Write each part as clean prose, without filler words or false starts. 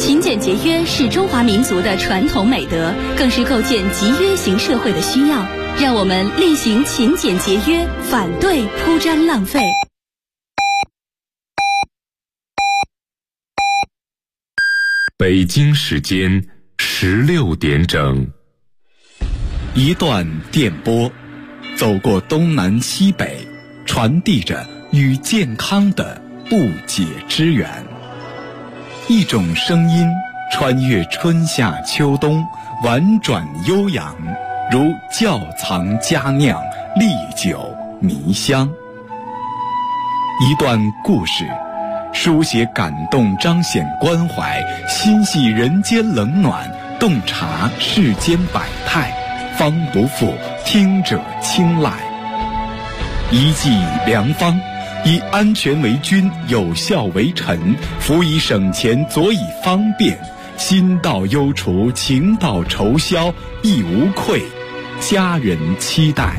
勤俭节约是中华民族的传统美德，更是构建集约型社会的需要。让我们厉行勤俭节约，反对铺张浪费。 北京时间16点整。 一段电波，走过东南西北，传递着与健康的不解之缘。一种声音穿越春夏秋冬，婉转悠扬，如窖藏佳酿，历久弥香。一段故事，书写感动，彰显关怀，心系人间冷暖，洞察世间百态，方不负听者青睐。一剂良方，以安全为君，有效为臣，辅以省钱，佐以方便，心到忧除，情到愁消，亦无愧，家人期待。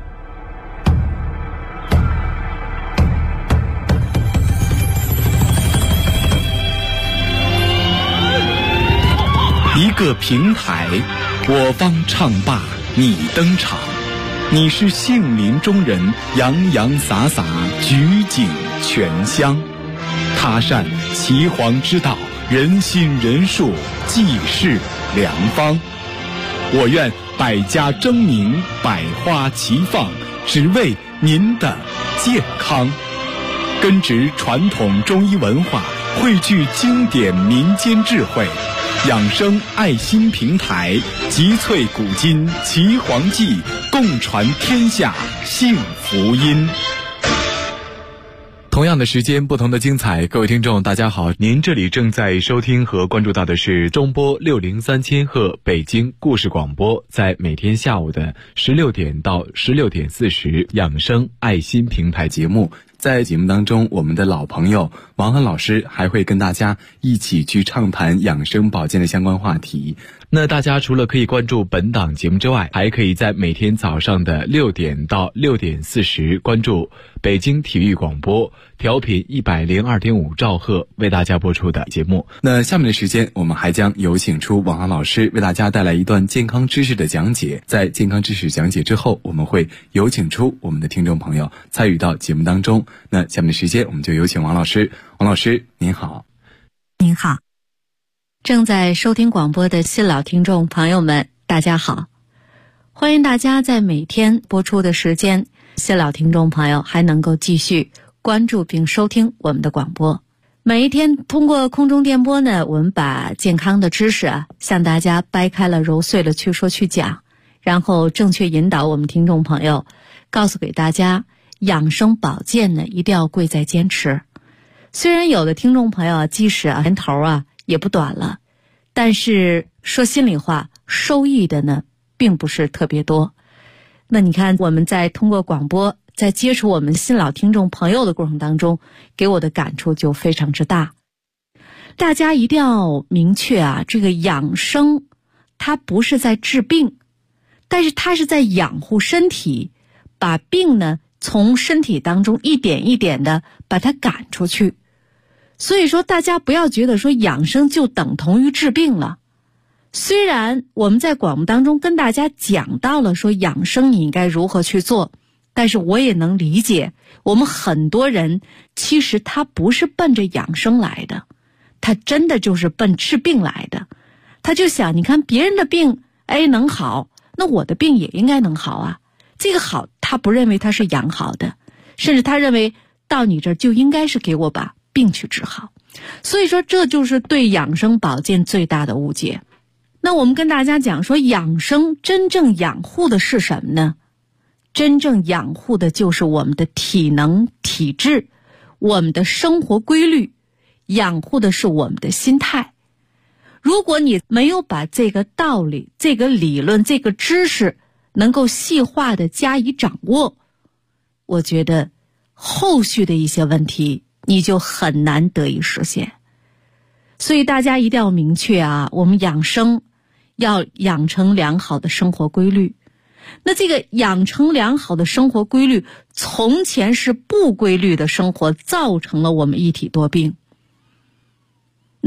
一个平台，我方唱罢你登场，你是杏林中人，洋洋洒洒，举景全香。他善岐黄之道，人心人术，济世良方。我愿百家争鸣，百花齐放，只为您的健康。根植传统中医文化，汇聚经典民间智慧，养生爱心平台，集萃古今岐黄记，共传天下幸福音。同样的时间，不同的精彩。各位听众大家好，您这里正在收听和关注到的是中波603千赫北京故事广播，在每天下午的16点到16点40养生爱心平台节目。在节目当中，我们的老朋友王涵老师还会跟大家一起去畅谈养生保健的相关话题。那大家除了可以关注本档节目之外，还可以在每天早上的6点到6点40关注北京体育广播调频102.5兆赫为大家播出的节目。那下面的时间，我们还将有请出王涵老师为大家带来一段健康知识的讲解。在健康知识讲解之后，我们会有请出我们的听众朋友参与到节目当中。那下面的时间，我们就有请王老师。王老师您好。 您好。正在收听广播的新老听众朋友们大家好，欢迎大家在每天播出的时间，新老听众朋友还能够继续关注并收听我们的广播。每一天通过空中电波呢，我们把健康的知识向大家掰开了揉碎了去说去讲，然后正确引导我们听众朋友，告诉给大家养生保健呢一定要贵在坚持。虽然有的听众朋友即使年头也不短了，但是说心里话，收益的呢并不是特别多。那你看我们在通过广播，在接触我们新老听众朋友的过程当中，给我的感触就非常之大。大家一定要明确这个养生它不是在治病，但是它是在养护身体，把病呢从身体当中一点一点的把它赶出去。所以说大家不要觉得说养生就等同于治病了。虽然我们在广播当中跟大家讲到了说养生你应该如何去做，但是我也能理解我们很多人其实他不是奔着养生来的，他真的就是奔治病来的。他就想你看别人的病能好，那我的病也应该能好啊。这个好他不认为他是养好的，甚至他认为到你这儿就应该是给我把病去治好。所以说这就是对养生保健最大的误解。那我们跟大家讲说养生真正养护的是什么呢？真正养护的就是我们的体能体质，我们的生活规律，养护的是我们的心态。如果你没有把这个道理，这个理论，这个知识能够细化的加以掌握，我觉得后续的一些问题你就很难得以实现。所以大家一定要明确我们养生要养成良好的生活规律。那这个养成良好的生活规律，从前是不规律的生活造成了我们一体多病。那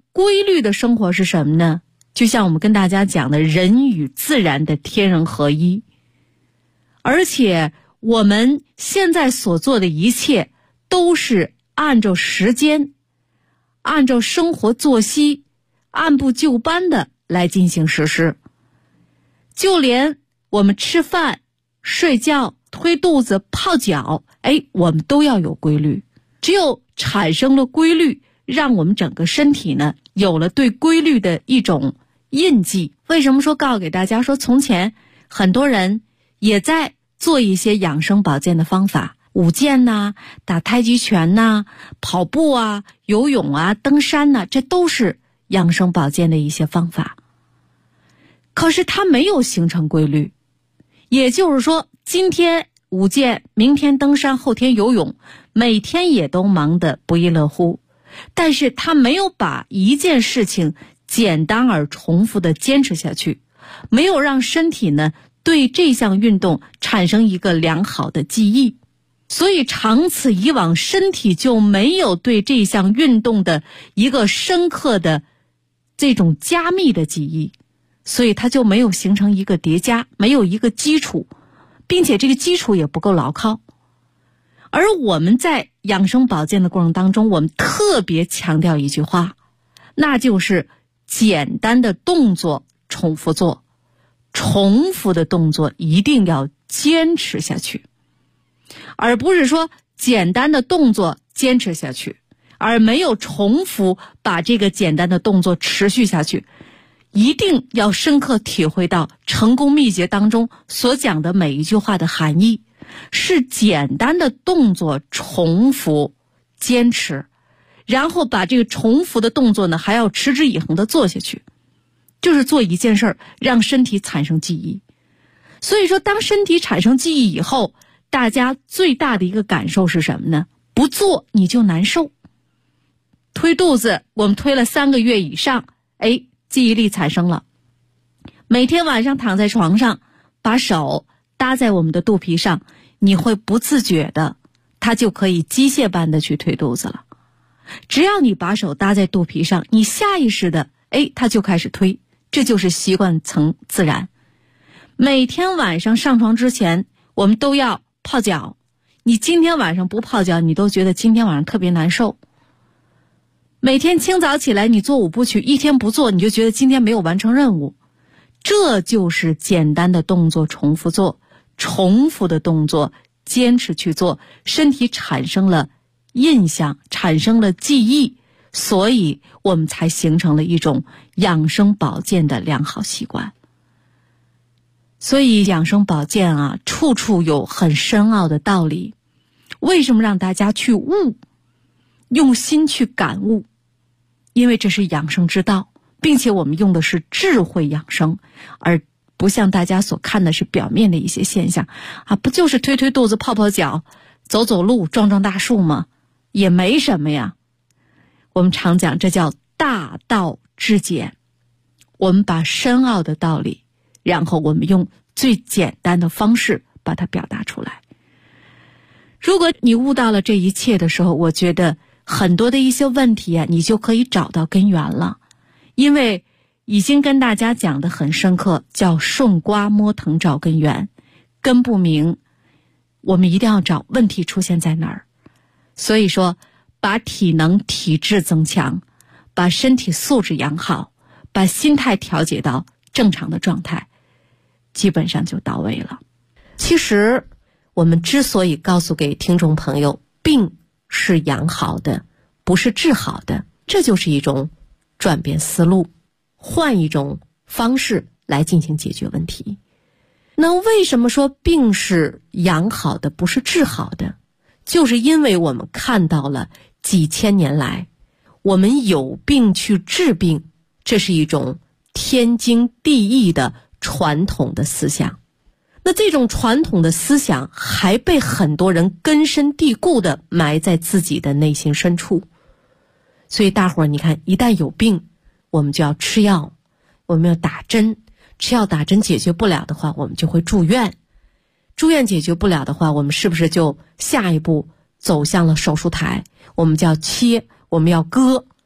规律的生活是什么呢？就像我们跟大家讲的，人与自然的天人合一。而且我们现在所做的一切都是按照时间，按照生活作息，按部就班的来进行实施。就连我们吃饭、睡觉、推肚子、泡脚，我们都要有规律。只有产生了规律，让我们整个身体呢有了对规律的一种印记。为什么说告诉给大家说，从前很多人也在做一些养生保健的方法，舞剑呐、打太极拳呐、跑步啊、游泳啊、登山呐，这都是养生保健的一些方法。可是它没有形成规律，也就是说，今天舞剑，明天登山，后天游泳，每天也都忙得不亦乐乎，但是他没有把一件事情简单而重复的坚持下去，没有让身体呢对这项运动产生一个良好的记忆，所以长此以往，身体就没有对这项运动的一个深刻的这种加密的记忆，所以它就没有形成一个叠加，没有一个基础，并且这个基础也不够牢靠。而我们在养生保健的过程当中，我们特别强调一句话，那就是简单的动作重复做，重复的动作一定要坚持下去，而不是说简单的动作坚持下去，而没有重复把这个简单的动作持续下去。一定要深刻体会到成功秘诀当中所讲的每一句话的含义，是简单的动作重复坚持，然后把这个重复的动作呢还要持之以恒的做下去，就是做一件事儿让身体产生记忆。所以说当身体产生记忆以后，大家最大的一个感受是什么呢？不做你就难受。推肚子我们推了3个月以上，记忆力产生了。每天晚上躺在床上，把手搭在我们的肚皮上，你会不自觉的，它就可以机械般的去推肚子了。只要你把手搭在肚皮上，你下意识的，它就开始推，这就是习惯成自然。每天晚上上床之前，我们都要泡脚。你今天晚上不泡脚，你都觉得今天晚上特别难受。每天清早起来你做5部曲，一天不做你就觉得今天没有完成任务。这就是简单的动作重复做，重复的动作坚持去做，身体产生了印象，产生了记忆，所以我们才形成了一种养生保健的良好习惯。所以养生保健啊，处处有很深奥的道理。为什么让大家去悟，用心去感悟？因为这是养生之道，并且我们用的是智慧养生，而不像大家所看的是表面的一些现象啊，不就是推推肚子、泡泡脚、走走路、撞撞大树吗？也没什么呀。我们常讲这叫大道至简，我们把深奥的道理，然后我们用最简单的方式把它表达出来。如果你悟到了这一切的时候，我觉得很多的一些问题啊，你就可以找到根源了。因为已经跟大家讲得很深刻，叫顺瓜摸藤找根源，根不明，我们一定要找问题出现在哪儿。所以说把体能体质增强，把身体素质养好，把心态调节到正常的状态，基本上就到位了。其实我们之所以告诉给听众朋友，病是养好的，不是治好的，这就是一种转变思路，换一种方式来进行解决问题。那为什么说病是养好的，不是治好的？就是因为我们看到了几千年来，我们有病去治病，这是一种天经地义的传统的思想。那这种传统的思想还被很多人根深蒂固地埋在自己的内心深处。所以大伙儿你看，一旦有病，我们就要吃药，我们要打针，吃药打针解决不了的话，我们就会住院，住院解决不了的话，我们是不是就下一步走向了手术台？我们就要切，我们要割，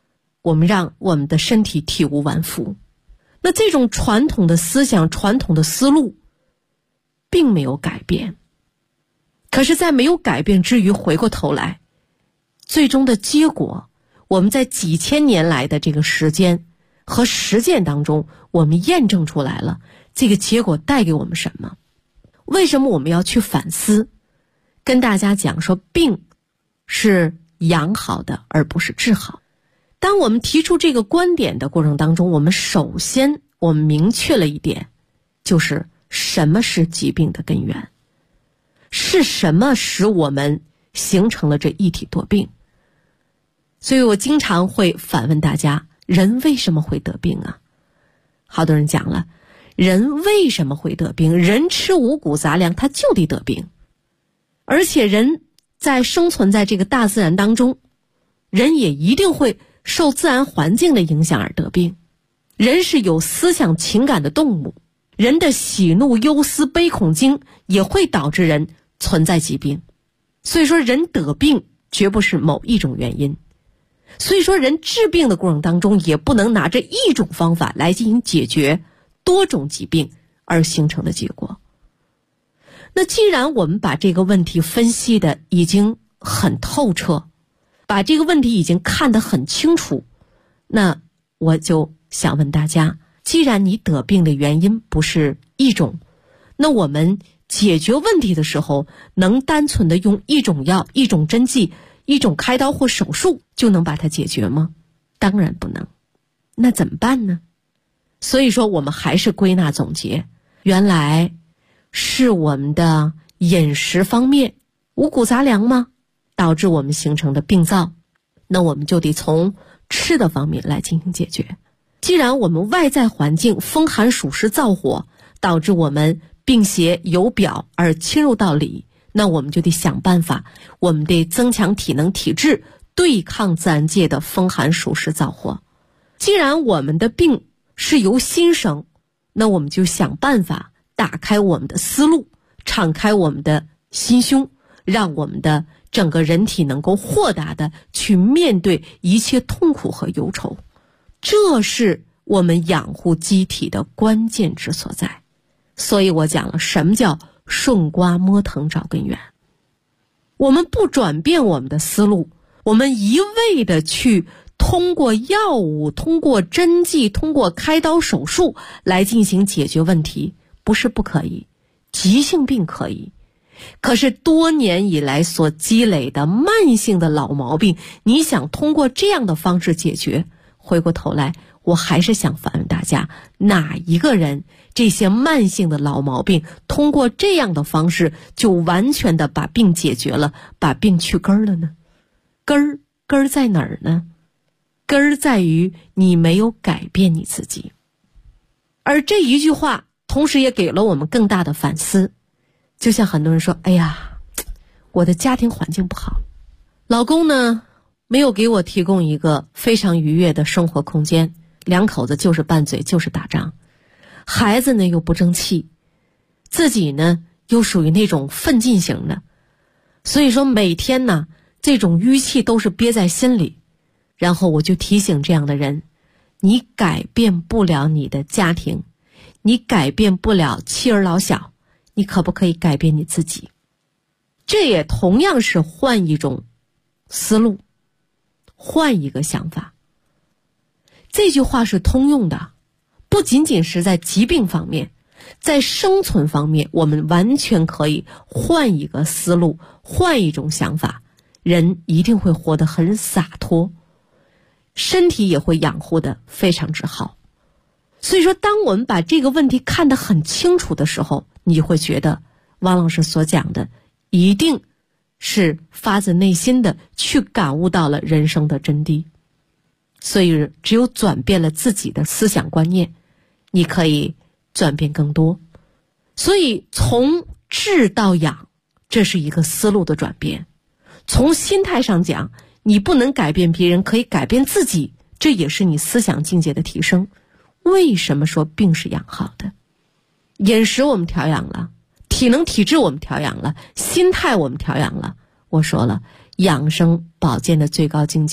我们让我们的身体体无完肤。那这种传统的思想、传统的思路并没有改变，可是在没有改变之余，回过头来，最终的结果，我们在几千年来的这个时间和实践当中，我们验证出来了这个结果带给我们什么。为什么我们要去反思？跟大家讲说，病是养好的，而不是治好。当我们提出这个观点的过程当中，我们首先我们明确了一点，就是什么是疾病的根源，是什么使我们形成了这一体多病。所以我经常会反问大家，人为什么会得病啊？好多人讲了，人为什么会得病？人吃五谷杂粮他就得得病，而且人在生存在这个大自然当中，人也一定会受自然环境的影响而得病。人是有思想情感的动物，人的喜怒忧思悲恐惊也会导致人存在疾病。所以说人得病绝不是某一种原因，所以说人治病的过程当中也不能拿着一种方法来进行解决多种疾病而形成的结果。那既然我们把这个问题分析的已经很透彻，把这个问题已经看得很清楚，那我就想问大家，既然你得病的原因不是一种，那我们解决问题的时候，能单纯的用一种药、一种针剂、一种开刀或手术就能把它解决吗？当然不能。那怎么办呢？所以说我们还是归纳总结，原来是我们的饮食方面，五谷杂粮吗？导致我们形成的病灶，那我们就得从吃的方面来进行解决。既然我们外在环境风寒暑湿燥火导致我们病邪由表而侵入到里，那我们就得想办法，我们得增强体能体质，对抗自然界的风寒暑湿燥火。既然我们的病是由心生，那我们就想办法打开我们的思路，敞开我们的心胸，让我们的整个人体能够豁达的去面对一切痛苦和忧愁。这是我们养护机体的关键之所在。所以我讲了，什么叫顺瓜摸藤找根源。我们不转变我们的思路，我们一味的去通过药物、通过针剂、通过开刀手术来进行解决问题，不是不可以，急性病可以，可是多年以来所积累的慢性的老毛病，你想通过这样的方式解决，回过头来我还是想反问大家，哪一个人这些慢性的老毛病通过这样的方式就完全的把病解决了，把病去根儿了呢？根儿在哪儿呢？根儿在于你没有改变你自己。而这一句话同时也给了我们更大的反思。就像很多人说，哎呀，我的家庭环境不好，老公呢没有给我提供一个非常愉悦的生活空间，两口子就是拌嘴，就是打仗，孩子呢又不争气，自己呢又属于那种奋进型的，所以说每天呢这种淤气都是憋在心里。然后我就提醒这样的人，你改变不了你的家庭，你改变不了妻儿老小，你可不可以改变你自己？这也同样是换一种思路，换一个想法。这句话是通用的，不仅仅是在疾病方面，在生存方面，我们完全可以换一个思路，换一种想法，人一定会活得很洒脱，身体也会养护得非常之好。所以说当我们把这个问题看得很清楚的时候，你会觉得王老师所讲的一定是发自内心的去感悟到了人生的真谛。所以只有转变了自己的思想观念，你可以转变更多。所以从治到养，这是一个思路的转变。从心态上讲，你不能改变别人，可以改变自己，这也是你思想境界的提升。为什么说病是养好的？饮食我们调养了，体能体质我们调养了，心态我们调养了。我说了，养生保健的最高境界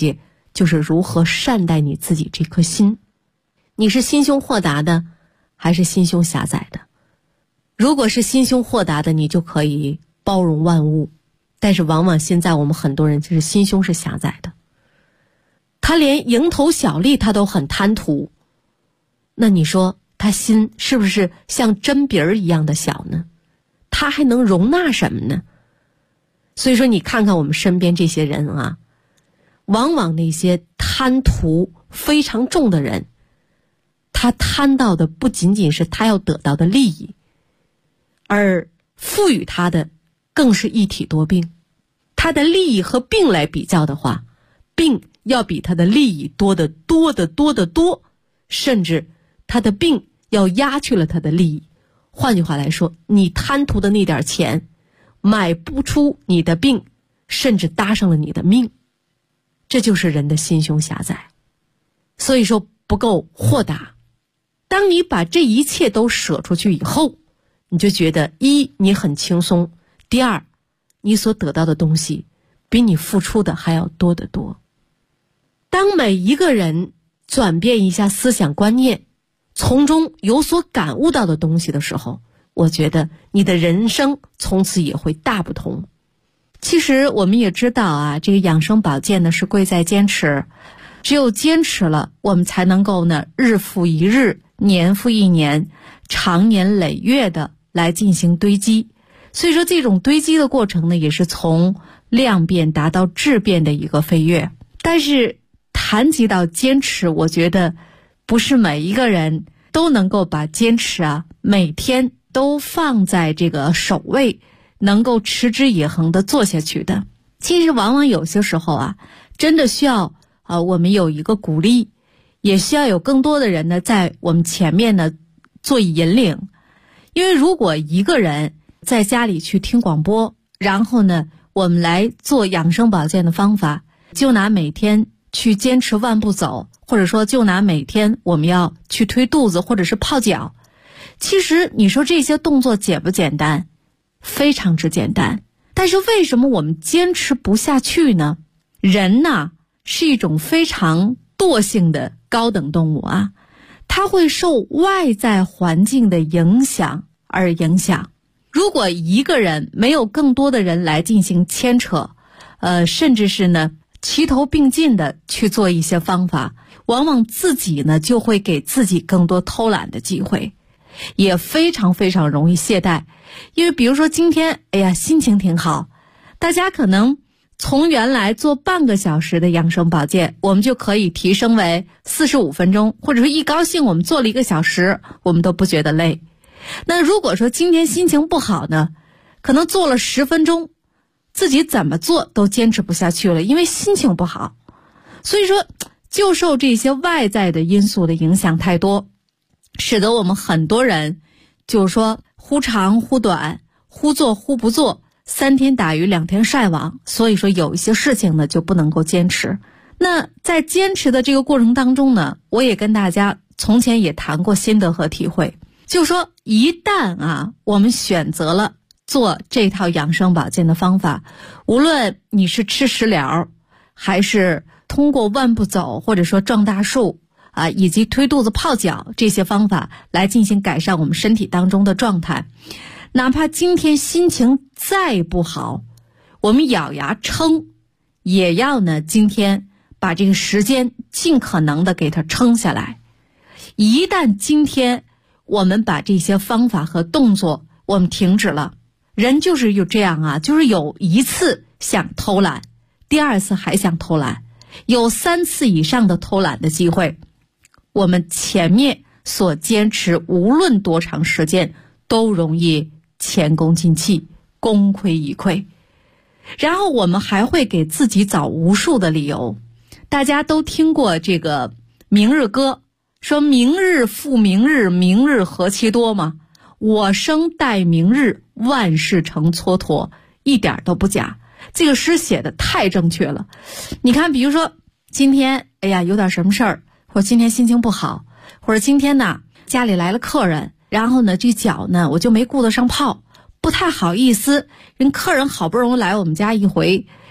就是如何善待你自己这颗心。你是心胸豁达的，还是心胸狭窄的？如果是心胸豁达的，你就可以包容万物。但是往往现在我们很多人就是心胸是狭窄的，他连蝇头小利他都很贪图，那你说他心是不是像针鼻儿一样的小呢？他还能容纳什么呢？所以说你看看我们身边这些人啊，往往那些贪图非常重的人，他贪到的不仅仅是他要得到的利益，而赋予他的更是一体多病。他的利益和病来比较的话，病要比他的利益多得多得多得多，甚至他的病要压去了他的利益。换句话来说，你贪图的那点钱买不出你的病，甚至搭上了你的命。这就是人的心胸狭窄，所以说不够豁达。当你把这一切都舍出去以后，你就觉得一，你很轻松，第二，你所得到的东西比你付出的还要多得多。当每一个人转变一下思想观念，从中有所感悟到的东西的时候，我觉得你的人生从此也会大不同。其实我们也知道啊，这个养生保健呢是贵在坚持，只有坚持了，我们才能够呢日复一日，年复一年，长年累月的来进行堆积。所以说这种堆积的过程呢，也是从量变达到质变的一个飞跃。但是谈及到坚持，我觉得不是每一个人都能够把坚持啊每天都放在这个首位，能够持之以恒的做下去的。其实往往有些时候啊，真的需要我们有一个鼓励，也需要有更多的人呢在我们前面呢做引领。因为如果一个人在家里去听广播，然后呢我们来做养生保健的方法，就拿每天去坚持万步走，或者说就拿每天我们要去推肚子或者是泡脚，其实你说这些动作简不简单？非常之简单。但是为什么我们坚持不下去呢？人呢是一种非常惰性的高等动物啊，它会受外在环境的影响而影响。如果一个人没有更多的人来进行牵扯，甚至是呢齐头并进的去做一些方法，往往自己呢就会给自己更多偷懒的机会，也非常非常容易懈怠。因为比如说今天心情挺好，大家可能从原来做半个小时的养生保健，我们就可以提升为45分钟，或者说一高兴我们做了1个小时，我们都不觉得累。那如果说今天心情不好呢，可能做了10分钟，自己怎么做都坚持不下去了，因为心情不好。所以说就受这些外在的因素的影响太多，使得我们很多人就是说忽长忽短，忽做忽不做，3天打鱼2天晒网。所以说有一些事情呢就不能够坚持。那在坚持的这个过程当中呢，我也跟大家从前也谈过心得和体会，就是说一旦我们选择了做这套养生保健的方法，无论你是吃食疗，还是通过万步走，或者说撞大树以及推肚子泡脚这些方法来进行改善我们身体当中的状态，哪怕今天心情再不好，我们咬牙撑，也要呢今天把这个时间尽可能的给它撑下来。一旦今天我们把这些方法和动作我们停止了，人就是有这样就是有一次想偷懒，第2次还想偷懒，有3次以上的偷懒的机会，我们前面所坚持无论多长时间都容易前功尽弃，功亏一篑。然后我们还会给自己找无数的理由。大家都听过这个明日歌，说明日复明日，明日何其多吗？我生待明日，万事成蹉跎，一点都不假。这个诗写的太正确了。你看比如说今天有点什么事儿，或者今天心情不好，或者今天呢家里来了客人，然后呢这脚呢我就没顾得上泡，不太好意思，人客人好不容易来我们家一回，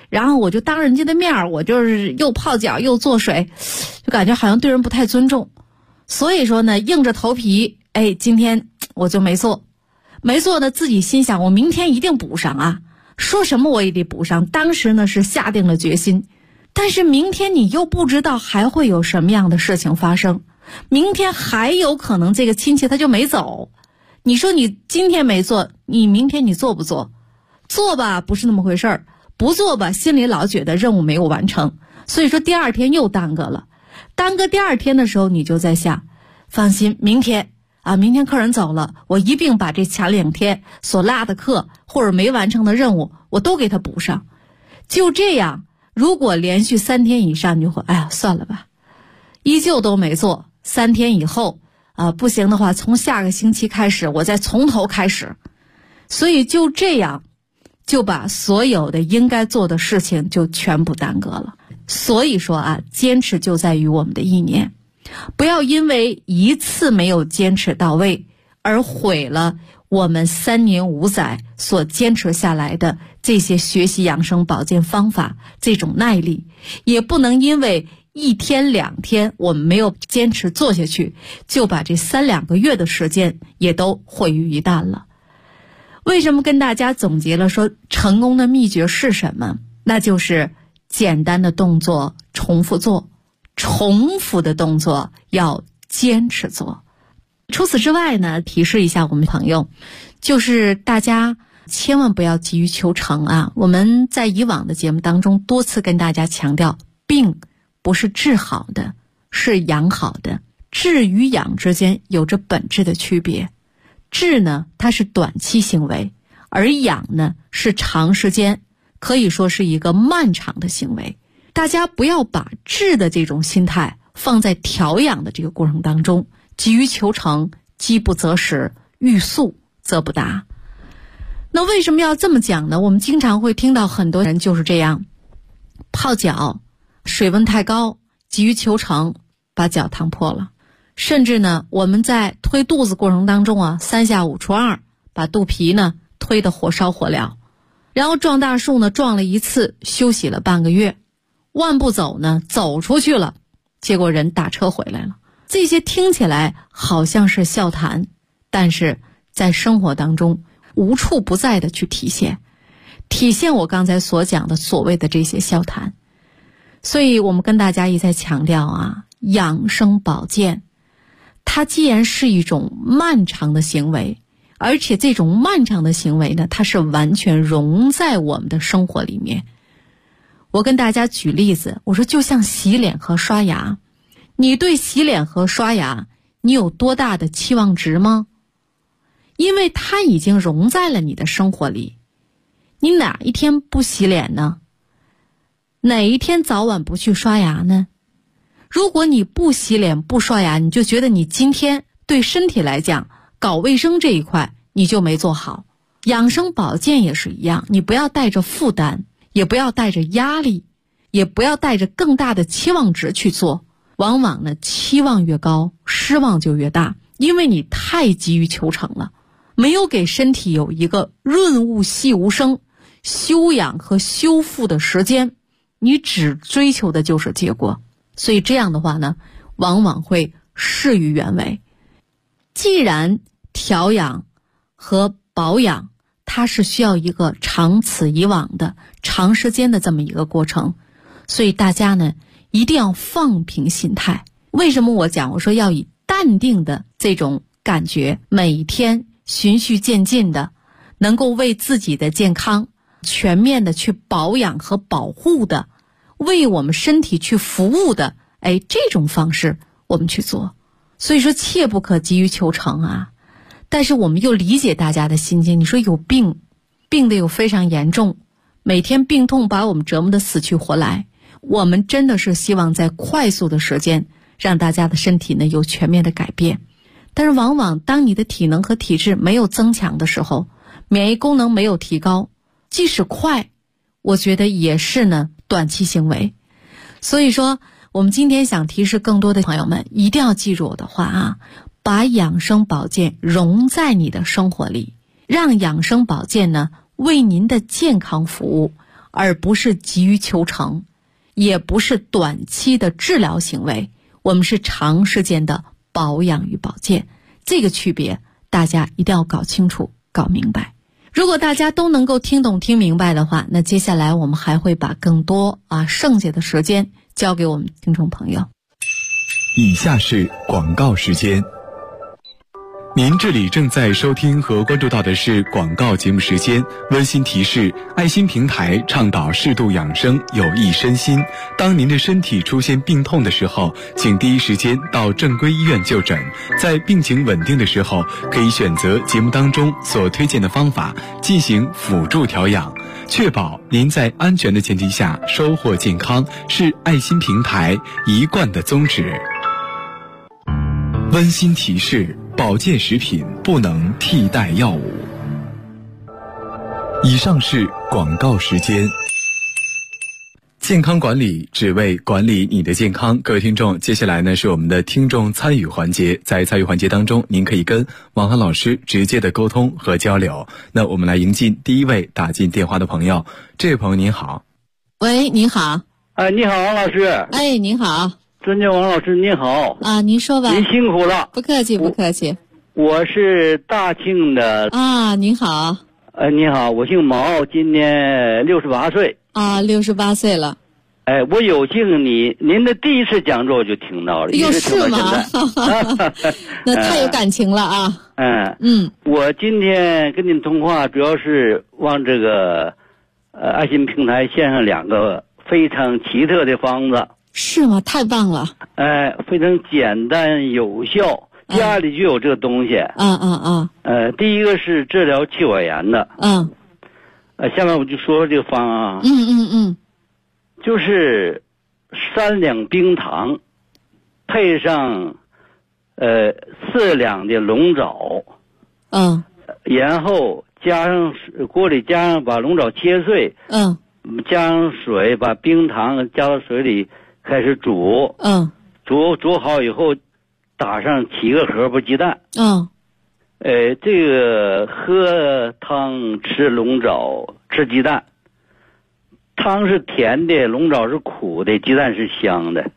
然后我就当人家的面我就是又泡脚又做水，就感觉好像对人不太尊重。所以说呢，硬着头皮，今天我就没做呢，自己心想我明天一定补上啊，说什么我也得补上。当时呢是下定了决心，但是明天你又不知道还会有什么样的事情发生，明天还有可能这个亲戚他就没走。你说你今天没做，你明天你做不做？做吧不是那么回事儿，不做吧心里老觉得任务没有完成，所以说第二天又耽搁了。耽搁第二天的时候，你就在想，放心，明天客人走了，我一并把这前2天所落的课或者没完成的任务我都给他补上。就这样，如果连续3天以上，你就会算了吧，依旧都没做。3天以后不行的话，从下个星期开始我再从头开始。所以就这样就把所有的应该做的事情就全部耽搁了。所以说坚持就在于我们的意念，不要因为一次没有坚持到位而毁了我们3年5载所坚持下来的这些学习养生保健方法，这种耐力。也不能因为1天2天我们没有坚持做下去，就把这3-2个月的时间也都毁于一旦了。为什么跟大家总结了说成功的秘诀是什么？那就是简单的动作重复做，重复的动作要坚持做。除此之外呢，提示一下我们朋友，就是大家千万不要急于求成啊！我们在以往的节目当中多次跟大家强调，病不是治好的，是养好的。治与养之间有着本质的区别。治呢，它是短期行为，而养呢，是长时间，可以说是一个漫长的行为。大家不要把治的这种心态放在调养的这个过程当中，急于求成，饥不择食，欲速则不达。那为什么要这么讲呢？我们经常会听到很多人就是这样，泡脚，水温太高，急于求成，把脚烫破了。甚至呢，我们在推肚子过程当中3下5除2，把肚皮呢推得火烧火燎。然后撞大树呢，撞了1次，休息了半个月。万步走呢，走出去了，结果人打车回来了。这些听起来好像是笑谈，但是在生活当中无处不在的去体现我刚才所讲的所谓的这些笑谈。所以我们跟大家一再强调养生保健它既然是一种漫长的行为，而且这种漫长的行为呢，它是完全融在我们的生活里面。我跟大家举例子，我说就像洗脸和刷牙，你对洗脸和刷牙你有多大的期望值吗？因为它已经融在了你的生活里。你哪一天不洗脸呢？哪一天早晚不去刷牙呢？如果你不洗脸不刷牙，你就觉得你今天对身体来讲搞卫生这一块你就没做好。养生保健也是一样，你不要带着负担，也不要带着压力，也不要带着更大的期望值去做。往往呢，期望越高，失望就越大，因为你太急于求成了，没有给身体有一个润物细无声、休养和修复的时间，你只追求的就是结果。所以这样的话呢，往往会事与愿违。既然调养和保养它是需要一个长此以往的长时间的这么一个过程，所以大家呢一定要放平心态。为什么我说要以淡定的这种感觉，每天循序渐进的，能够为自己的健康全面的去保养和保护的，为我们身体去服务的，这种方式我们去做。所以说切不可急于求成但是我们又理解大家的心境。你说有病得有非常严重，每天病痛把我们折磨得死去活来，我们真的是希望在快速的时间让大家的身体呢有全面的改变。但是往往当你的体能和体质没有增强的时候，免疫功能没有提高，即使快，我觉得也是呢短期行为。所以说我们今天想提示更多的朋友们，一定要记住我的话把养生保健融在你的生活里，让养生保健呢为您的健康服务， 而不是急于求成，也不是短期的治疗行为，我们是长时间的保养与保健。这个区别大家一定要搞清楚搞明白。如果大家都能够听懂听明白的话，那接下来我们还会把更多剩下的时间交给我们听众朋友。 以下是广告时间。您这里正在收听和关注到的是广告节目时间。温馨提示：爱心平台倡导适度养生，有益身心。当您的身体出现病痛的时候，请第一时间到正规医院就诊。在病情稳定的时候，可以选择节目当中所推荐的方法进行辅助调养，确保您在安全的前提下收获健康，是爱心平台一贯的宗旨。温馨提示：保健食品不能替代药物。以上是广告时间。健康管理只为管理你的健康。各位听众，接下来呢是我们的听众参与环节。在参与环节当中，您可以跟王涵老师直接的沟通和交流。那我们来迎进第一位打进电话的朋友。这位朋友您好。 喂，您好。 你好，王老师。 哎，您好。 尊敬王老师您好。 您说吧。 您辛苦了。 不客气不客气。 我是大庆的。 您好。 你好，我姓毛，今年68岁。 68岁了。 我有幸您的第一次讲座我就听到了。 是吗？那太有感情了啊。 我今天跟您通话主要是往这个爱心平台献上2个非常奇特的方子。 是吗？太棒了。 非常简单有效，家里就有这个东西。第一个是治疗气管炎的。下面我就说说这个方啊。就是3两冰糖，配上4两的龙爪。然后加上锅里加上把龙爪切碎。加上水，把冰糖加到水里开始煮。煮好以后，打上7个荷包鸡蛋。这个喝汤吃龙爪吃鸡蛋，汤是甜的，龙爪是苦的，鸡蛋是香的。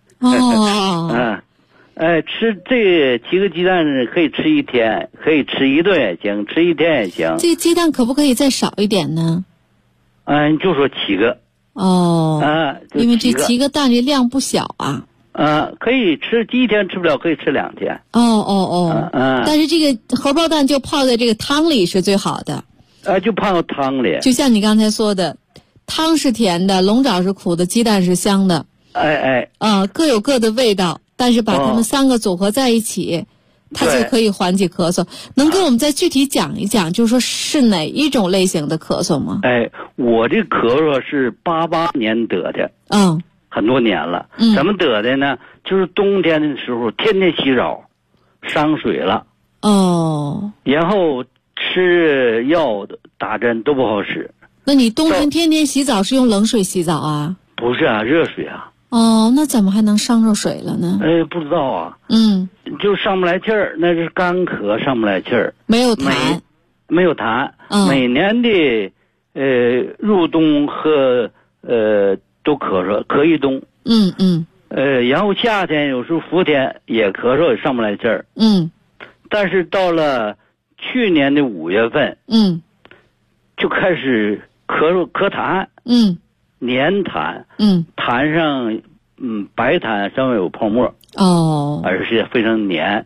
吃这7个鸡蛋可以吃1天，可以吃1顿也行，吃1天也行。 这个鸡蛋可不可以再少一点呢？ 就说7个。 因为这7个蛋这量不小啊。 可以吃1天吃不了，可以吃2天。 但是这个荷包蛋就泡在这个汤里是最好的。 就泡到汤里。 就像你刚才说的，汤是甜的，龙爪是苦的，鸡蛋是香的。各有各的味道，但是把它们3个组合在一起，它就可以缓解咳嗽。能给我们再具体讲一讲，就是说是哪一种类型的咳嗽吗？ 我这咳嗽是88年得的。很多年了。怎么得的呢？就是冬天的时候天天洗澡，伤水了。然后吃药打针都不好使。 那你冬天天天洗澡是用冷水洗澡啊？ 不是啊，热水啊。 那怎么还能伤着水了呢？ 不知道啊。就上不来气儿，那是干咳上不来气儿。没有痰。每年的入冬和都咳嗽，咳一冬。然后夏天有时候伏天也咳嗽，也上不来气儿。但是到了去年的5月份，就开始咳痰。黏痰。痰上白痰上面有泡沫。而且非常黏。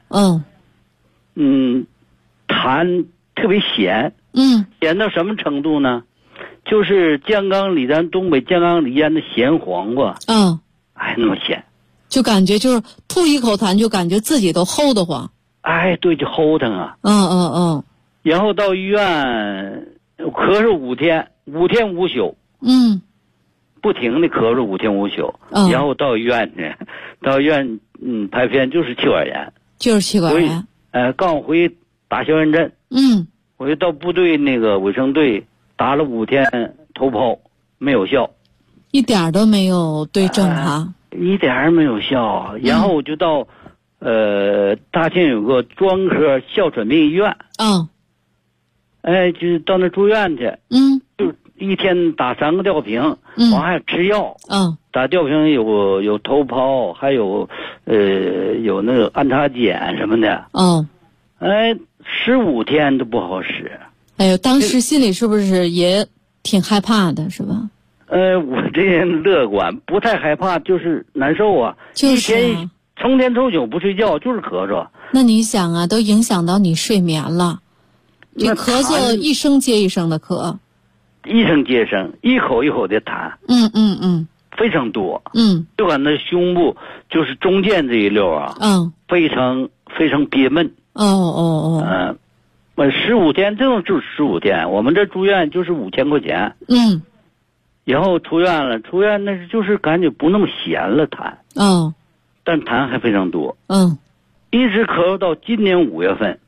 痰特别咸。咸到什么程度呢？就是酱缸里咱东北酱缸里腌的咸黄瓜。那么咸， 就感觉就是吐一口痰就感觉自己都齁得慌。 对，就齁疼啊。然后到医院咳嗽5天，5天5宿。不停的咳嗽5天5宿。然后到医院拍片就是气管炎。告诉我回打消炎针。我就到部队那个卫生队打了5天头孢，没有效， 一点都没有对症哈。 一点没有效。然后我就到大庆有个专科哮喘病医院。就是到那住院去。就一天打3个吊瓶，完还吃药。打吊瓶有头孢，还有有那个安他碱什么的。15天都不好使。 哎呦，当时心里是不是也挺害怕的，是吧？ 我这人乐观，不太害怕，就是难受啊。 就是啊， 一天成天抽宿不睡觉，就是咳嗽。 那你想啊，都影响到你睡眠了。这咳嗽一声接一声的咳， 一声接一声，一口一口的痰。非常多。就感那胸部就是中间这一溜啊。非常非常憋闷。15天，这种就是15天。我们这住院就是5000块钱。然后出院了，出院那就是感觉不那么闲了痰。但痰还非常多。一直咳嗽到今年5月份。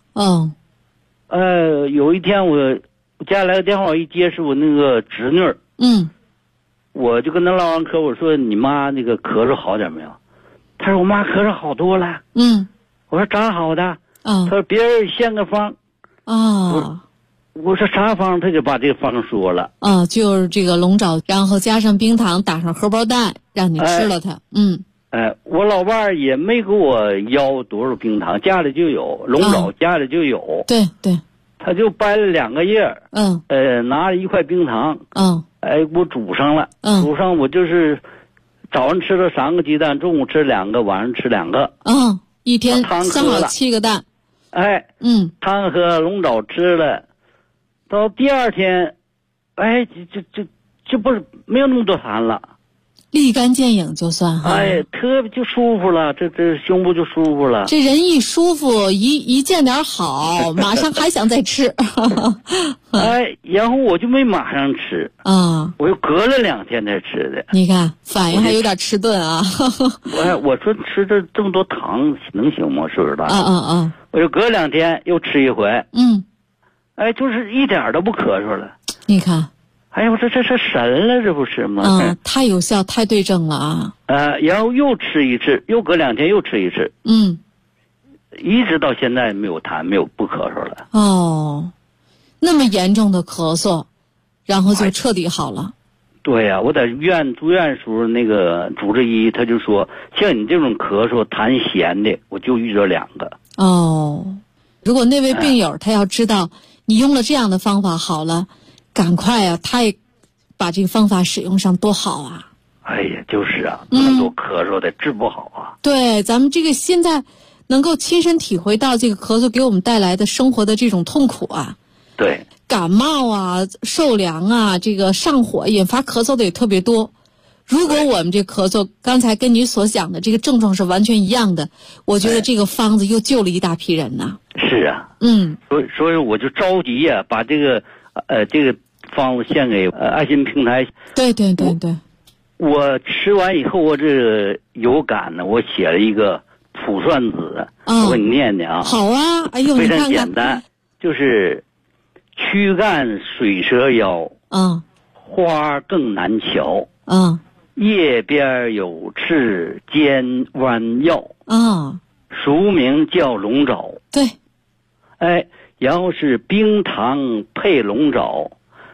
有一天我家来个电话，我一接是我那个侄女。我就跟她唠完嗑，我说你妈那个咳嗽好点没有？她说我妈咳嗽好多了。我说咋好的？她说别人献个方。我说啥方？她就把这个方说了。 就是这个龙爪，然后加上冰糖，打上荷包蛋，让你吃了它。 我老伴儿也没给我要多少冰糖，家里就有龙爪，家里就有。 对对， 他就掰了2个叶。拿了1块冰糖。给我煮上了。煮上我就是早上吃了3个鸡蛋，中午吃2个，晚上吃2个。 一天正好7个蛋。 汤和龙爪吃了，到第2天，这不是没有那么多痰了。 立竿见影就算哈。 特别就舒服了，这胸部就舒服了。 这人一舒服，一见点好，马上还想再吃。 然后我就没马上吃。我又隔了2天才吃的。 你看反应还有点迟钝啊。 我说吃这么多糖能行吗？是不是的？我就隔2天又吃一回。就是一点都不咳嗽了。 你看。 我说这神了，这不是吗？ 太有效，太对症了啊！ 然后又吃一次，又隔2天又吃一次。一直到现在没有痰，没有不咳嗽了。 那么严重的咳嗽，然后就彻底好了。 对呀，我在院住院时候，那个主治医他就说，像你这种咳嗽痰咸的，我就遇着2个。 如果那位病友他要知道你用了这样的方法好了。赶快啊！他也把这个方法使用上，多好啊！ 就是啊，那么多咳嗽的治不好啊。 对，咱们这个现在能够亲身体会到这个咳嗽给我们带来的生活的这种痛苦啊。 对， 感冒啊、受凉啊、这个上火引发咳嗽的也特别多。如果我们这咳嗽刚才跟你所讲的这个症状是完全一样的，我觉得这个方子又救了一大批人呢。 是啊。所以我就着急呀，把这个方子献给爱心平台。对。我吃完以后，我这有感呢，我写了一个蒲蒜子，我给你念念啊。 好啊， 非常简单，就是躯干水蛇腰，花更难瞧，叶边有刺尖弯腰，俗名叫龙爪。 对。 然后是冰糖配龙爪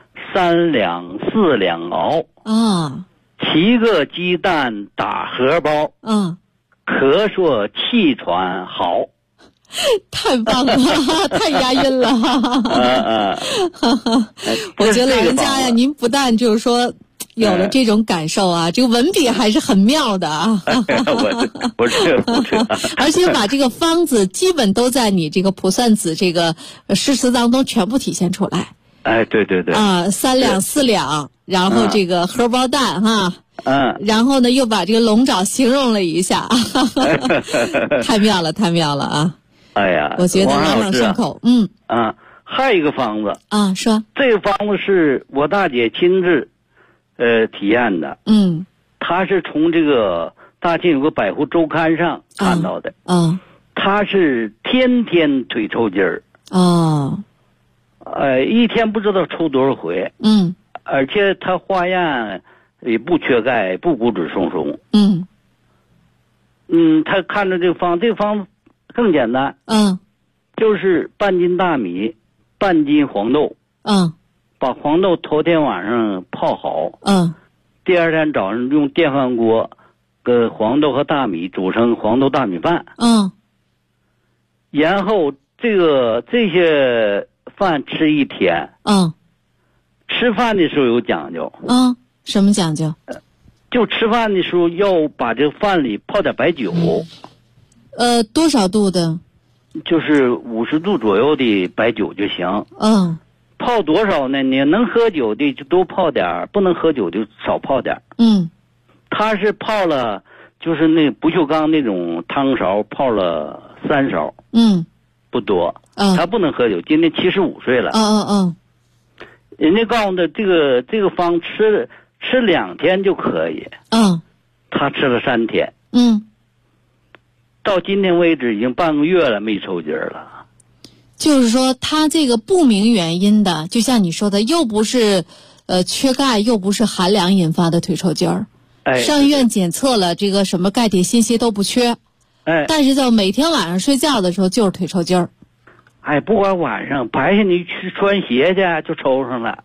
，3两4两熬。7个鸡蛋打荷包。咳嗽气喘好。 太棒了，太押韵了。我觉得老人家呀，您不但就是说有了这种感受啊，这个文笔还是很妙的啊。 我这而且把这个方子基本都在你这个蒲蒜子这个诗词当中全部体现出来。 对。 3两4两，然后这个荷包蛋哈。然后呢，又把这个龙爪形容了一下。太妙了啊。我觉得朗朗上口。 还有一个方子说这个方子是我大姐亲自体验的。她是从这个大庆有个百户周刊上看到的。她是天天腿抽筋儿。一天不知道抽多少回。而且她化验也不缺钙，不骨质疏松。她看着这个方子更简单。就是半斤大米，半斤黄豆。 把黄豆头天晚上泡好，第二天早上用电饭锅跟黄豆和大米煮成黄豆大米饭，然后这些饭吃一天，吃饭的时候有讲究， 什么讲究？ 就吃饭的时候要把这饭里泡点白酒， 多少度的？ 就是50度左右的白酒就行。泡多少呢？你能喝酒的就多泡点，不能喝酒就少泡点。他是泡了，就是那不锈钢那种汤勺泡了3勺，不多。他不能喝酒，今年75岁了。人家告诉他这个方吃2天就可以。他吃了3天。到今天为止已经半个月了，没抽筋了。 就是说他这个不明原因的，就像你说的，又不是缺钙，又不是寒凉引发的腿抽筋儿。上医院检测了，这个什么钙铁锌硒都不缺。但是在每天晚上睡觉的时候就是腿抽筋儿。 不管晚上，白天你去穿鞋去就抽上了。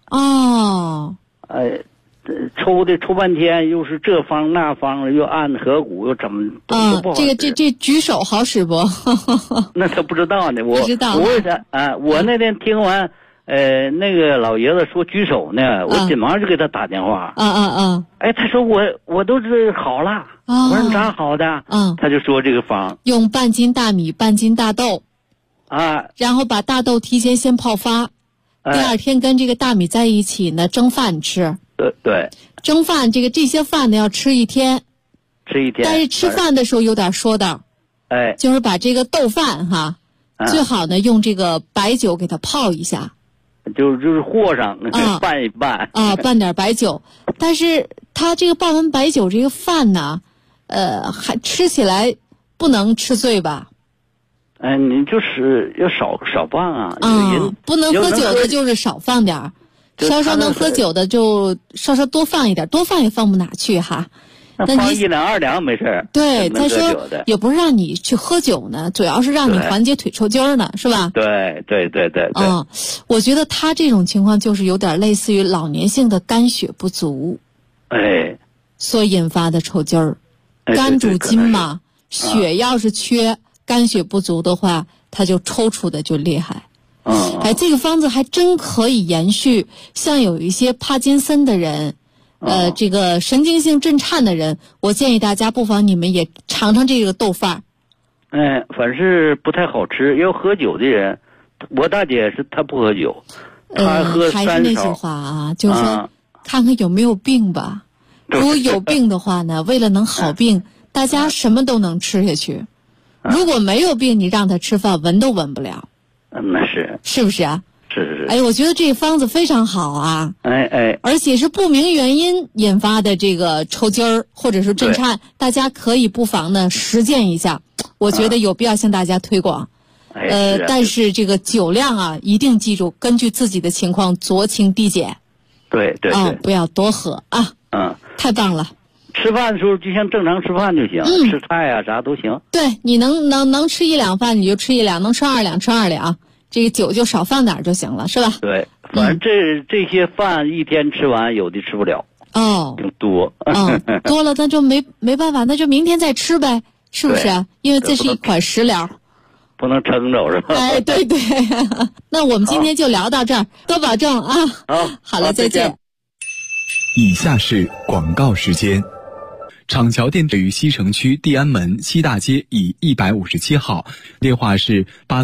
抽半天，又是这方那方，又按合谷，又怎么都不好使。 这举手好使不？ 那他不知道呢， 不知道。 我为啥我那天听完那个老爷子说举手呢，我紧忙就给他打电话。他说我都是好了。我说你咋好的？他就说这个方用半斤大米、半斤大豆，然后把大豆提前先泡发，第二天跟这个大米在一起呢蒸饭吃。 对， 蒸饭这些饭呢要吃一天，但是吃饭的时候有点说道，就是把这个豆饭最好呢用这个白酒给它泡一下， 就是和上拌一拌拌点白酒，但是它这个拌完白酒这个饭呢，还吃起来不能吃醉吧？ 你就是要少放啊， 不能喝酒的就是少放点儿。稍稍能喝酒的就稍稍多放一点，多放也放不哪去哈。 那放1两2两没事。 对，再说也不是让你去喝酒呢，主要是让你缓解腿抽筋儿呢，是吧？ 对。 我觉得他这种情况就是有点类似于老年性的肝血不足，所引发的抽筋儿。肝主筋嘛，血要是缺，肝血不足的话，它就抽搐的就厉害。这个方子还真可以延续，像有一些帕金森的人，这个神经性震颤的人，我建议大家不妨你们也尝尝这个豆饭。 反正不太好吃，要喝酒的人，我大姐是她不喝酒，她喝3勺。 还是那句话就是说，看看有没有病吧。如果有病的话呢，为了能好病，大家什么都能吃下去。如果没有病，你让他吃饭闻都闻不了。 那是不是啊？ 是。 我觉得这方子非常好啊。而且是不明原因引发的这个抽筋儿或者是震颤，大家可以不妨呢实践一下。我觉得有必要向大家推广。但是这个酒量一定记住，根据自己的情况酌情递减。 对。 不要多喝啊。太棒了。 吃饭的时候就像正常吃饭就行，吃菜啥都行。 对，你能吃1两饭你就吃1两，能吃2两吃2两，这个酒就少放点就行了，是吧？ 对，反正这些饭一天吃完，有的吃不了。挺多。 多了那就没办法，那就明天再吃呗，是不是？因为这是一款食疗， 不能撑着是吧？ 对。那我们今天就聊到这儿，多保重啊！好了，再见。 以下是广告时间。厂桥店位于西城区地安门西大街以157号，电话是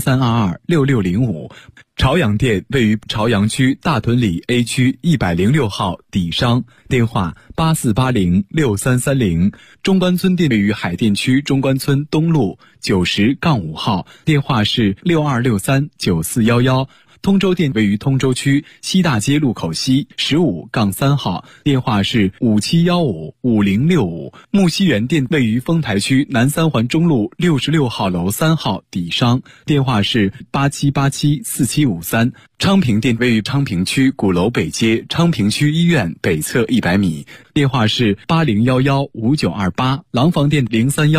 83226605。朝阳店位于朝阳区大屯里 A 区106号底商，电话84806330。中关村店位于海淀区中关村东路90-5号，电话是62639411。通州店位于通州区西大街路口西15-3号，电话是57155065。木樨园店位于丰台区南三环中路66号楼3号底商，电话是87874753。昌平店位于昌平区鼓楼北街昌平区医院北侧100米，电话是80115928。廊坊店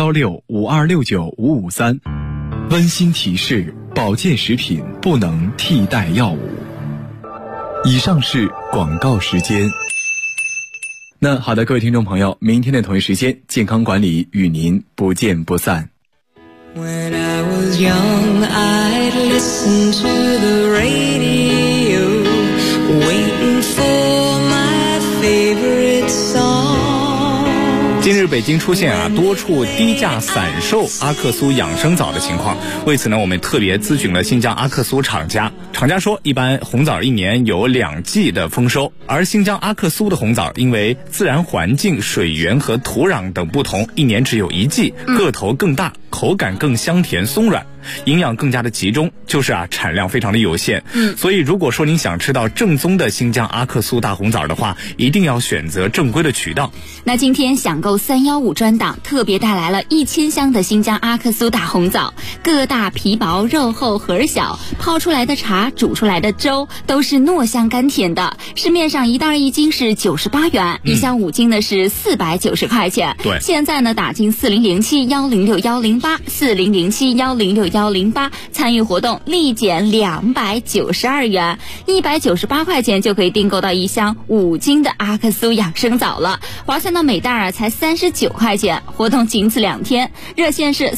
031652695553。温馨提示：保健食品不能替代药物。 以上是广告时间。那好的，各位听众朋友，明天的同一时间，健康管理与您不见不散。 When I was young, I'd listen to the radio, waiting for my favorite song. 近日北京出现多处低价散售阿克苏养生枣的情况，为此呢，我们特别咨询了新疆阿克苏厂家。厂家说，一般红枣一年有2季的丰收，而新疆阿克苏的红枣因为自然环境、水源和土壤等不同，一年只有1季，个头更大，口感更香甜松软，营养更加的集中，就是产量非常的有限。所以如果说您想吃到正宗的新疆阿克苏大红枣的话，一定要选择正规的渠道。 那今天享购315专档特别带来了1000箱的新疆阿克苏大红枣，个大皮薄肉厚核小，泡出来的茶煮出来的粥都是糯香甘甜的。市面上1袋1斤是98元，一箱5斤呢是490块钱。 对， 现在呢打进40071061084007106108，参与活动立减292元，198块钱就可以订购到一箱5斤的阿克苏养生枣了，划算到每袋才39块钱。活动仅此2天，热线是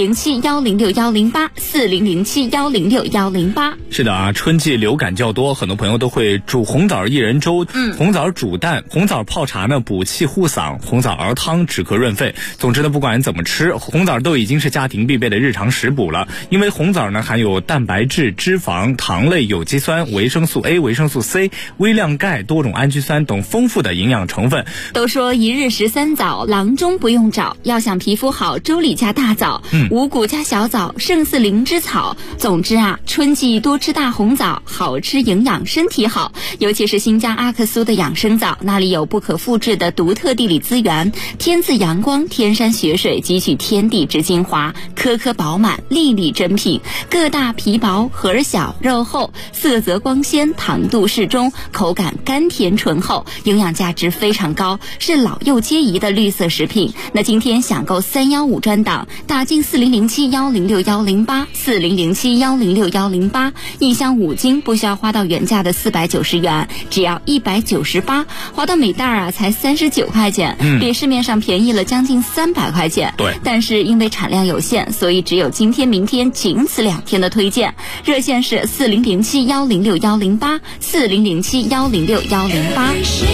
40071061084007106108。 是的春季流感较多，很多朋友都会煮红枣薏仁粥，红枣煮蛋，红枣泡茶呢补气护嗓，红枣熬汤止咳润肺。总之呢，不管怎么吃，红枣都已经是家庭必备的日常食补了。因为红枣呢含有蛋白质、脂肪、糖类、有机酸、维生素 A、维生素 C、微量钙、多种氨基酸等丰富的营养成分。 都说一日13枣，郎中不用找，要想皮肤好，粥里加大枣，五谷加小枣，胜似灵芝草。总之春季多吃大红枣，好吃营养，身体好。尤其是新疆阿克苏的养生枣，那里有不可复制的独特地理资源，天自阳光，天山雪水，汲取天地之精华，颗颗饱满，粒粒珍品，个大皮薄，核小肉厚，色泽光鲜，糖度适中，口感甘甜醇厚，营养价值非常高，是老幼皆宜的绿色食品。那今天享购315专档，打进40071061084007106108，一箱5斤，不需要花到原价的490元，只要198，划到每袋才39块钱，比市面上便宜了将近300块钱。 对， 但是因为产量有限，所以只有今天明天仅此2天的推荐。热线是40071061084007106108。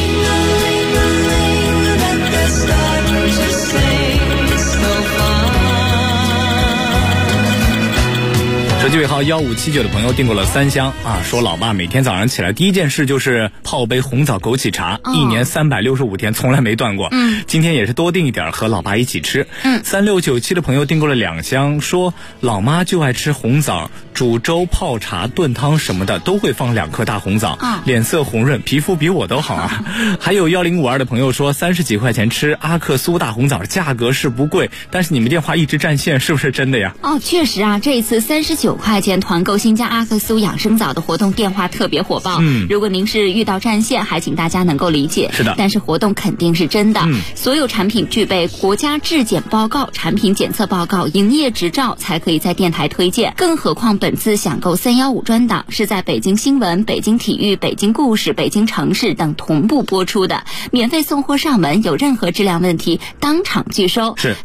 手机尾号1579的朋友订购了3箱说老爸每天早上起来第一件事就是泡杯红枣枸杞茶，一年365天从来没断过。今天也是多订一点和老爸一起吃。3697的朋友订购了2箱，说老妈就爱吃红枣，煮粥、泡茶、炖汤什么的都会放2颗大红枣，脸色红润，皮肤比我都好还有1052的朋友说30几块钱吃阿克苏大红枣，价格是不贵，但是你们电话一直占线，是不是真的呀？ 确实这一次39块钱团购新疆阿克苏养生枣的活动电话特别火爆。如果您是遇到占线，还请大家能够理解。 是的， 但是活动肯定是真的。所有产品具备国家质检报告、产品检测报告、营业执照才可以在电台推荐。更何况本次享购315专档是在北京新闻、北京体育、北京故事、北京城市等同步播出的，免费送货上门，有任何质量问题当场拒收。 是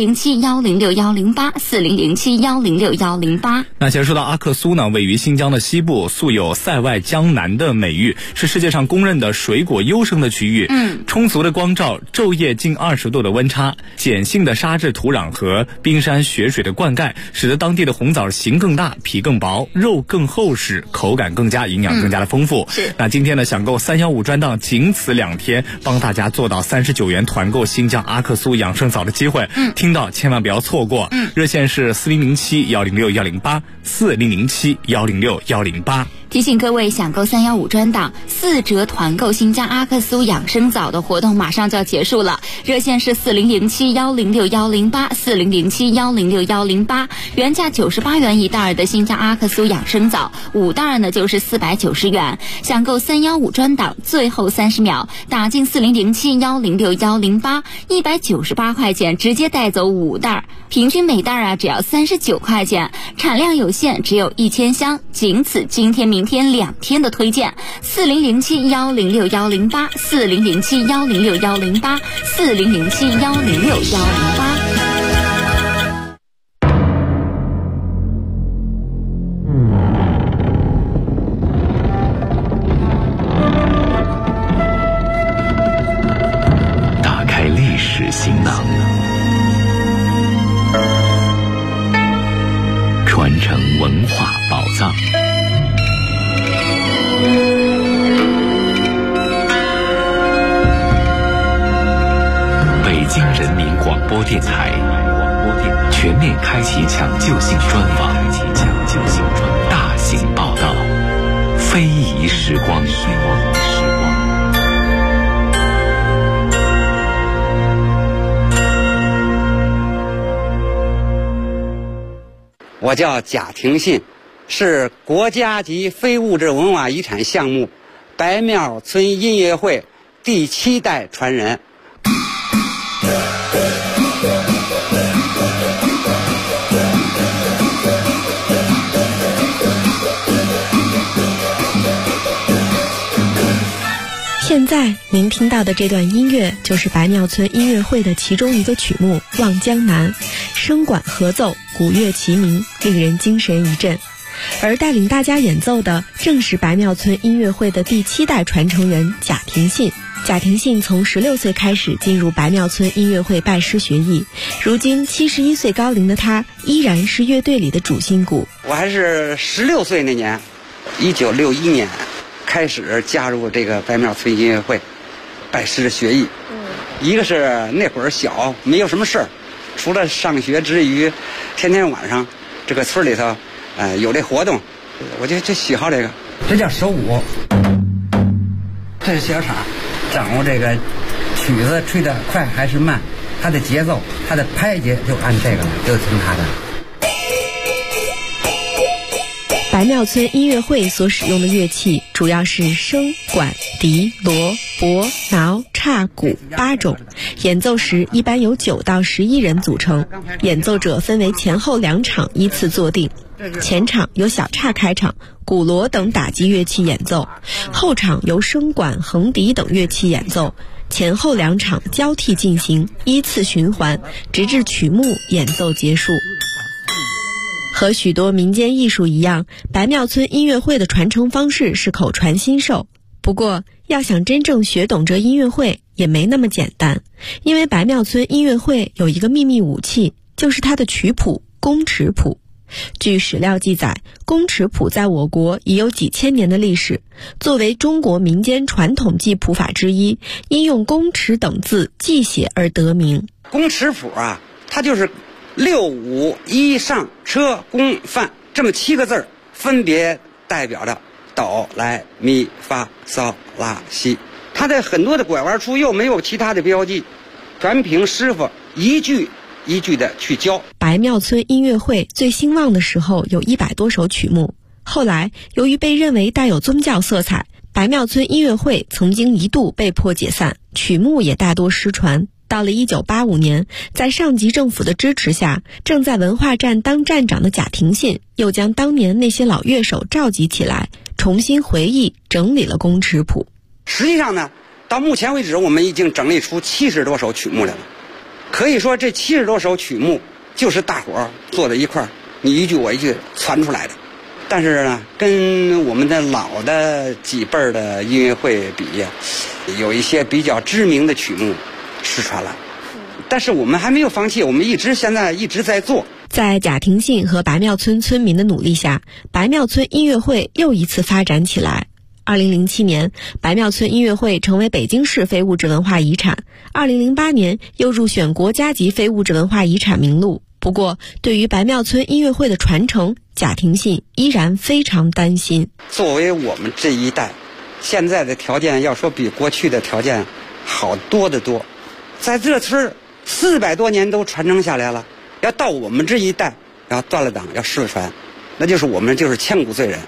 40071061084007106108。 那其实说到阿克苏呢，位于新疆的西部，素有塞外江南的美誉，是世界上公认的水果优生的区域。充足的光照，昼夜近20度的温差，碱性的沙质土壤和冰山雪水的灌溉，使得当地的红枣形更大，皮更薄，肉更厚实，口感更加营养更加的丰富。那今天呢，享购315专档仅此2天，帮大家做到39元团购新疆阿克苏养生枣的机会，听到千万不要错过。热线是40071061084007106108。 提醒各位，享购315专档4折团购新疆阿克苏养生枣的活动马上就要结束了，热线是40071061084007106108，原价98元一袋的新疆阿克苏养生枣，5袋呢就是490元。享购315专档最后30秒，打进4007106108，198块钱直接带走5袋平均每袋只要39块钱，产量有限，只有1000箱，仅此今天、明天2天的推荐。4007106108，4007106108，4007106108。 打开历史行囊，传承文化宝藏。北京人民广播电台全面开启抢救性专访，大型报道，非遗时光。 我叫贾廷信，是国家级非物质文化遗产项目白庙村音乐会第7代传人。 现在您听到的这段音乐就是白庙村音乐会的其中一个曲目《望江南》，声管合奏，鼓乐齐鸣，令人精神一振。而带领大家演奏的正是白庙村音乐会的第7代传承人贾廷信。贾廷信从16岁开始进入白庙村音乐会拜师学艺，如今71岁高龄的他依然是乐队里的主心骨。 我还是16岁那年，1961年开始加入这个白庙村音乐会，拜师学艺。一个是那会儿小，没有什么事儿，除了上学之余，天天晚上这个村里头，有这活动，我就喜好这个。这叫手鼓，这是小叉，掌握这个曲子吹得快还是慢，它的节奏，它的拍节就按这个了，就听它的。 白庙村音乐会所使用的乐器主要是笙、管、笛、锣、钹、挠、叉、鼓8种，演奏时一般由9到11人组成，演奏者分为前后2场依次坐定。前场由小叉开场，鼓锣等打击乐器演奏，后场由笙管、横笛等乐器演奏，前后2场交替进行，依次循环，直至曲目演奏结束。和许多民间艺术一样，白庙村音乐会的传承方式是口传心授。不过，要想真正学懂这音乐会也没那么简单，因为白庙村音乐会有一个秘密武器，就是它的曲谱宫尺谱。据史料记载，宫尺谱在我国已有几千年的历史，作为中国民间传统记谱法之一，因用宫尺等字记写而得名。 宫尺谱啊，它就是6、5、1上车宫范这么7个字，分别代表着哆来咪发嗦拉西。它在很多的拐弯处又没有其他的标记，全凭师傅一句一句的去教。 白庙村音乐会最兴旺的时候有100多首曲目，后来由于被认为带有宗教色彩，白庙村音乐会曾经一度被迫解散，曲目也大多失传。到了1985年，在上级政府的支持下，正在文化站当站长的贾廷信又将当年那些老乐手召集起来，重新回忆整理了宫尺谱。 实际上呢，到目前为止我们已经整理出70多首曲目来了。可以说这70多首曲目就是大伙儿坐在一块儿，你一句我一句传出来的。但是呢，跟我们的老的几辈儿的音乐会比，有一些比较知名的曲目失传了，但是我们还没有放弃，我们现在一直在做。 在贾廷信和白庙村村民的努力下，白庙村音乐会又一次发展起来。2007年，白庙村音乐会成为北京市非物质文化遗产。2008年又入选国家级非物质文化遗产名录。不过，对于白庙村音乐会的传承，贾廷信依然非常担心。 作为我们这一代，现在的条件要说比过去的条件好多得多。在这村400多年都传承下来了，要到我们这一代要断了档，要失传，那就是我们就是千古罪人。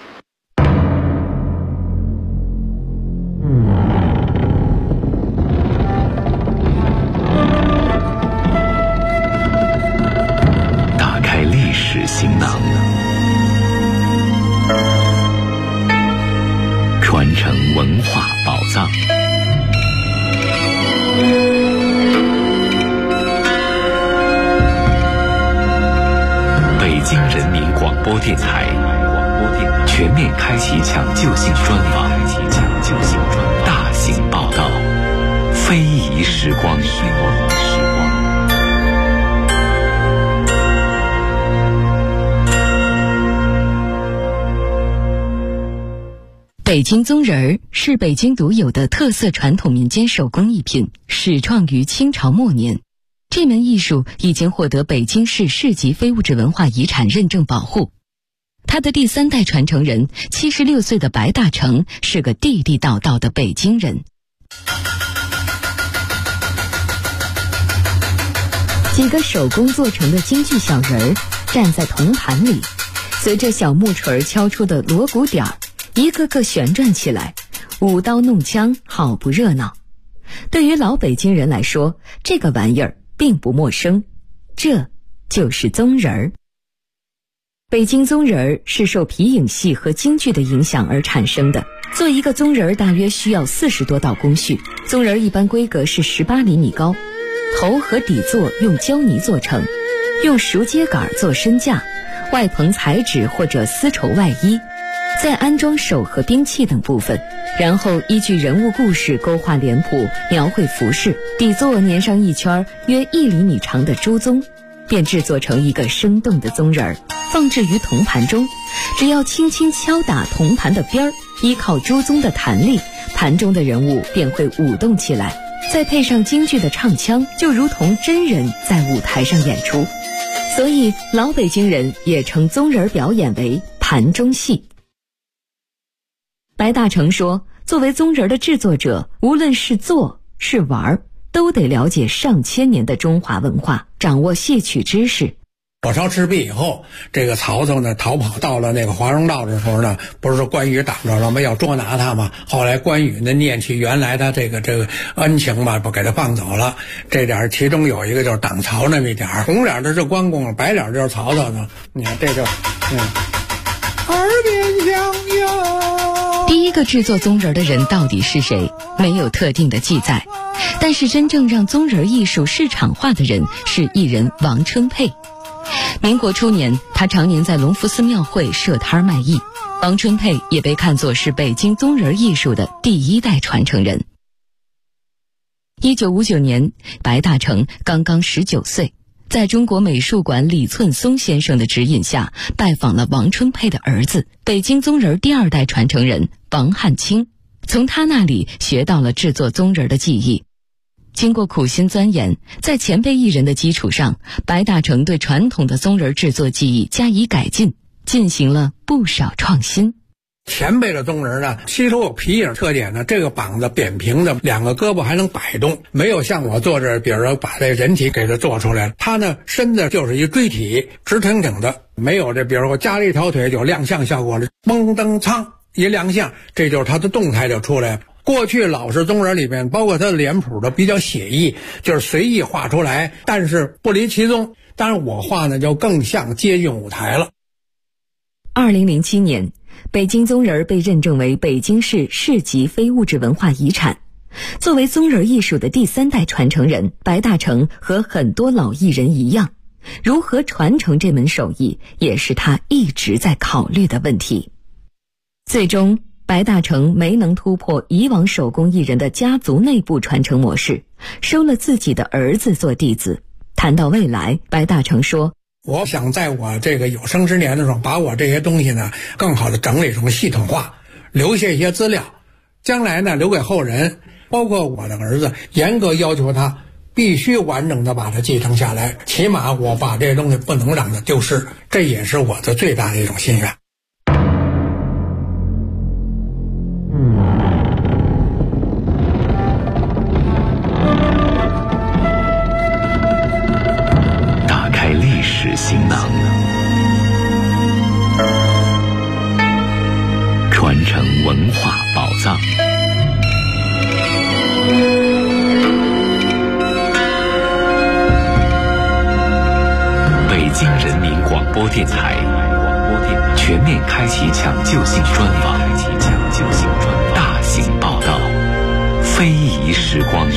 电台，全面开启抢救性专访，大型报道，非遗时光。 北京宗人儿是北京独有的特色传统民间手工艺品，始创于清朝末年。这门艺术已经获得北京市市级非物质文化遗产认证保护。他的第3代传承人76岁的白大成是个地地道道的北京人。几个手工做成的京剧小人儿站在铜盘里，随着小木锤敲出的锣鼓点儿，一个个旋转起来，舞刀弄枪，好不热闹。对于老北京人来说，这个玩意儿并不陌生，这就是宗人儿。北京宗人儿是受皮影戏和京剧的影响而产生的。做一个宗人儿大约需要40多道工序，宗人儿一般规格是18厘米高，头和底座用胶泥做成，用熟秸秆做身架，外棚彩纸或者丝绸外衣，再安装手和兵器等部分，然后依据人物故事勾画脸谱，描绘服饰，底座粘上一圈约1厘米长的朱宗，便制作成一个生动的宗人儿，放置于铜盘中。只要轻轻敲打铜盘的边儿，依靠朱宗的弹力，盘中的人物便会舞动起来，再配上京剧的唱腔，就如同真人在舞台上演出。所以老北京人也称宗人表演为盘中戏。白大成说，作为宗人的制作者，无论是做是玩，都得了解上千年的中华文化，掌握戏曲知识。 火烧赤壁以后，这个曹操呢逃跑到了那个华容道的时候呢，不是说关羽挡着了吗？要捉拿他嘛。后来关羽呢念起原来的这个恩情嘛，不给他放走了。这点其中有一个就是挡曹那么一点，红脸的是关公，白脸就是曹操呢。你看这就耳边响哟。 第一个制作宗人的人到底是谁？没有特定的记载。但是真正让宗人艺术市场化的人是艺人王春佩。民国初年，他常年在隆福寺庙会设摊卖艺。王春佩也被看作是北京宗人艺术的第1代传承人。1959年，白大成刚刚19岁，在中国美术馆李寸松先生的指引下，拜访了王春佩的儿子，北京宗人第2代传承人王汉卿，从他那里学到了制作宗人的技艺。经过苦心钻研，在前辈艺人的基础上，白大成对传统的宗人制作技艺加以改进，进行了不少创新。 前辈的宗人呢，吸收有皮影特点呢，这个膀子扁平的，2个胳膊还能摆动，没有像我做这，比如说把这人体给它做出来了。他呢，身子就是一锥体，直挺挺的，没有这，比如说加了一条腿有亮相效果了，嘣噔苍一亮相，这就是他的动态就出来了。过去老式宗人里面，包括他的脸谱的比较写意，就是随意画出来，但是不离其宗。当然我画呢就更像接近舞台了。 2007年，北京宗人被认证为北京市市级非物质文化遗产。作为宗人艺术的第3代传承人，白大成和很多老艺人一样，如何传承这门手艺，也是他一直在考虑的问题。最终白大成没能突破以往手工艺人的家族内部传承模式，收了自己的儿子做弟子。谈到未来，白大成说， 我想在我这个有生之年的时候，把我这些东西呢更好的整理成系统化，留下一些资料，将来呢留给后人，包括我的儿子，严格要求他必须完整的把它继承下来，起码我把这些东西不能让它丢失，这也是我的最大的一种心愿。 行囊，传承文化宝藏。北京人民广播电台全面开启抢救性专访，大型报道，非遗时光。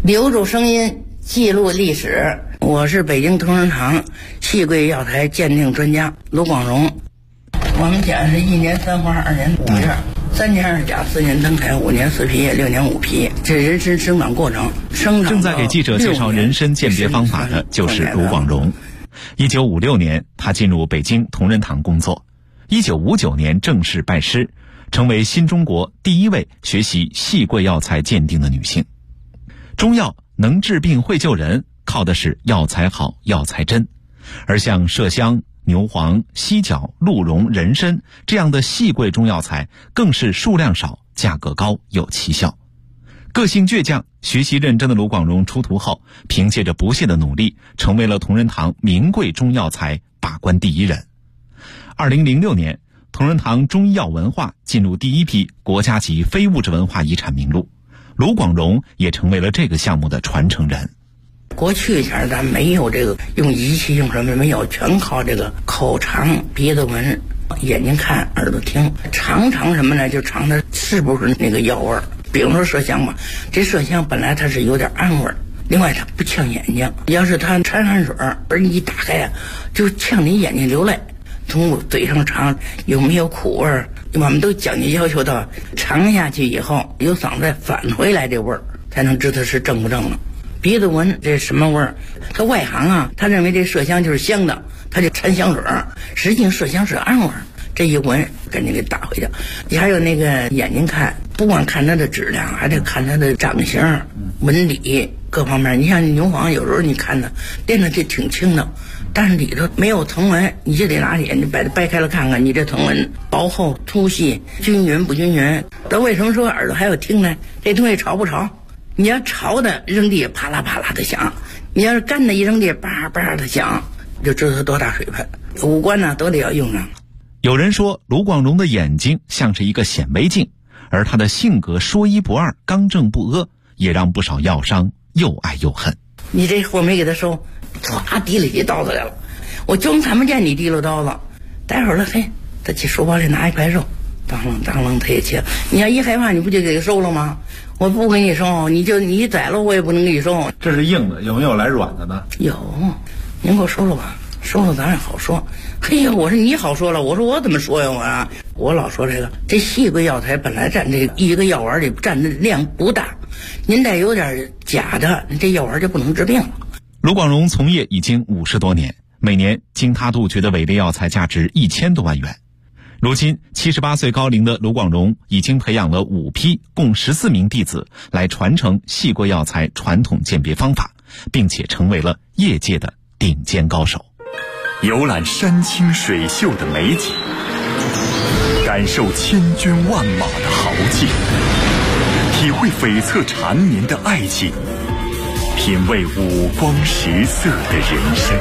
留住声音，记录历史。我是北京同仁堂细桂药材鉴定专家卢广荣。我们家是1年3花2年5叶，3年2甲4年灯台5年4皮叶6年5皮，这人参生长过程。 正在给记者介绍人参鉴别方法的就是卢广荣。1956年，他进入北京同仁堂工作。1959年正式拜师，成为新中国第一位学习细桂药材鉴定的女性。中药能治病会救人，靠的是药材好、药材真。而像麝香、牛黄、犀角、鹿茸、人参这样的细桂中药材，更是数量少、价格高、有奇效。个性倔强、学习认真的卢广荣出徒后，凭借着不懈的努力，成为了同仁堂名贵中药材把关第一人。2006年，同仁堂中医药文化进入第一批国家级非物质文化遗产名录，卢广荣也成为了这个项目的传承人。 过去前咱没有这个用仪器用什么没有，全靠这个口尝、鼻子闻、眼睛看、耳朵听，尝什么呢？就尝它是不是那个药味儿。比如说麝香吧，这麝香本来它是有点暗味儿，另外它不呛眼睛，要是它掺汗水而你一打开啊，就呛你眼睛流泪。从嘴上尝有没有苦味儿，我们都讲究要求到尝下去以后由嗓子再返回来这味儿，才能知道是正不正了。鼻子闻这什么味儿？他外行啊，他认为这麝香就是香的，他就掺香水，实际上麝香是暗味儿。这一闻赶紧给打回去。你还有那个眼睛看，不光看它的质量，还得看它的长形、纹理各方面。你像牛黄，有时候你看它练的就挺轻的，但是里头没有藤纹，你就得拿眼睛把它掰开了看看，你这藤纹薄厚、粗细、均匀不均匀。那为什么说耳朵还有听呢？这东西潮不潮？你要潮的扔地啪啦啪啦的响，你要是干的一扔地叭叭的响，就知道它多大水分。五官呢都得要用上。 有人说卢广荣的眼睛像是一个显微镜，而他的性格说一不二、刚正不阿，也让不少药商又爱又恨。 你这货没给他收，唰提了起刀子来了，我就看不见你提溜刀子。待会儿了，嘿，他去书包里拿一块肉，当啷他也切。你要一害怕，你不就给他收了吗？我不给你收，你一宰了我也不能给你收。 这是硬的，有没有来软的呢？ 有，您给我收了吧，收了咱也好说。嘿呀，我说你好说了，我说我怎么说呀？我老说这细桂药材本来占这一个药丸里占的量不大，您再有点假的，这药丸就不能治病了。 卢广荣从业已经50多年，每年经他杜绝的伪劣药材价值1000多万元。如今78岁高龄的卢广荣已经培养了5批共14名弟子来传承细桂药材传统鉴别方法，并且成为了业界的顶尖高手。 游览山清水秀的美景，感受千军万马的豪气，体会悱恻缠绵的爱情，品味五光十色的人生。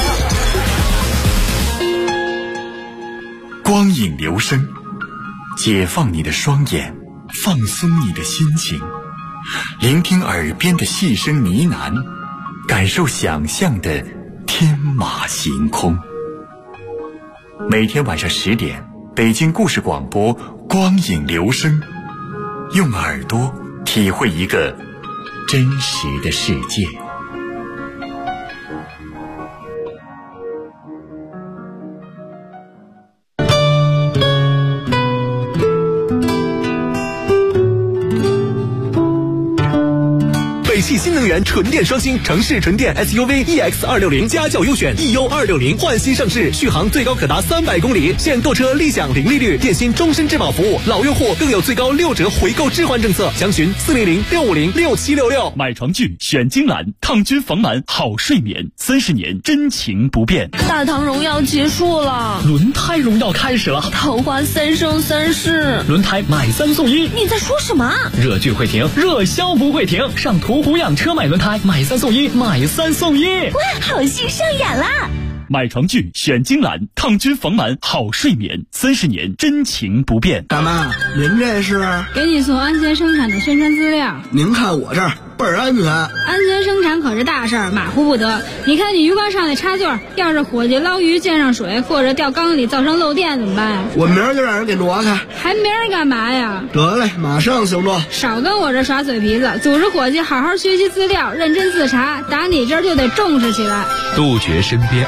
光影留声，解放你的双眼，放松你的心情，聆听耳边的细声呢喃，感受想象的天马行空。每天晚上10点，北京故事广播光影留声，用耳朵体会一个真实的世界。 北汽新能源纯电双星城市纯电 SUV EX260家轿优选 EU260 焕新上市，续航最高可达300公里，现购车立享零利率，电信终身质保服务，老用户更有最高6折回购置换政策。详询400-650-6766。 买床具选金兰，抗菌防螨好睡眠，30年真情不变。 大唐荣耀结束了， 轮胎荣耀开始了， 桃花3生3世， 轮胎买3送1。 你在说什么？ 热剧会停，热销不会停，上途虎养车买轮胎，买3送1，买3送1。 哇，好戏上演啦！ 买床具选金兰，抗菌防螨好睡眠，30年真情不变。 大妈，您这是？ 给你送安全生产的宣传资料。 您看我这儿倍儿安全。 安全生产可是大事儿，马虎不得。你看你鱼缸上那插座，要是伙计捞鱼溅上水，或者掉缸里造成漏电怎么办呀？ 我明儿就让人给挪开。 还明儿干嘛呀？ 得嘞，马上行动。 少跟我这耍嘴皮子，组织伙计好好学习资料，认真自查，打你这儿就得重视起来。 杜绝身边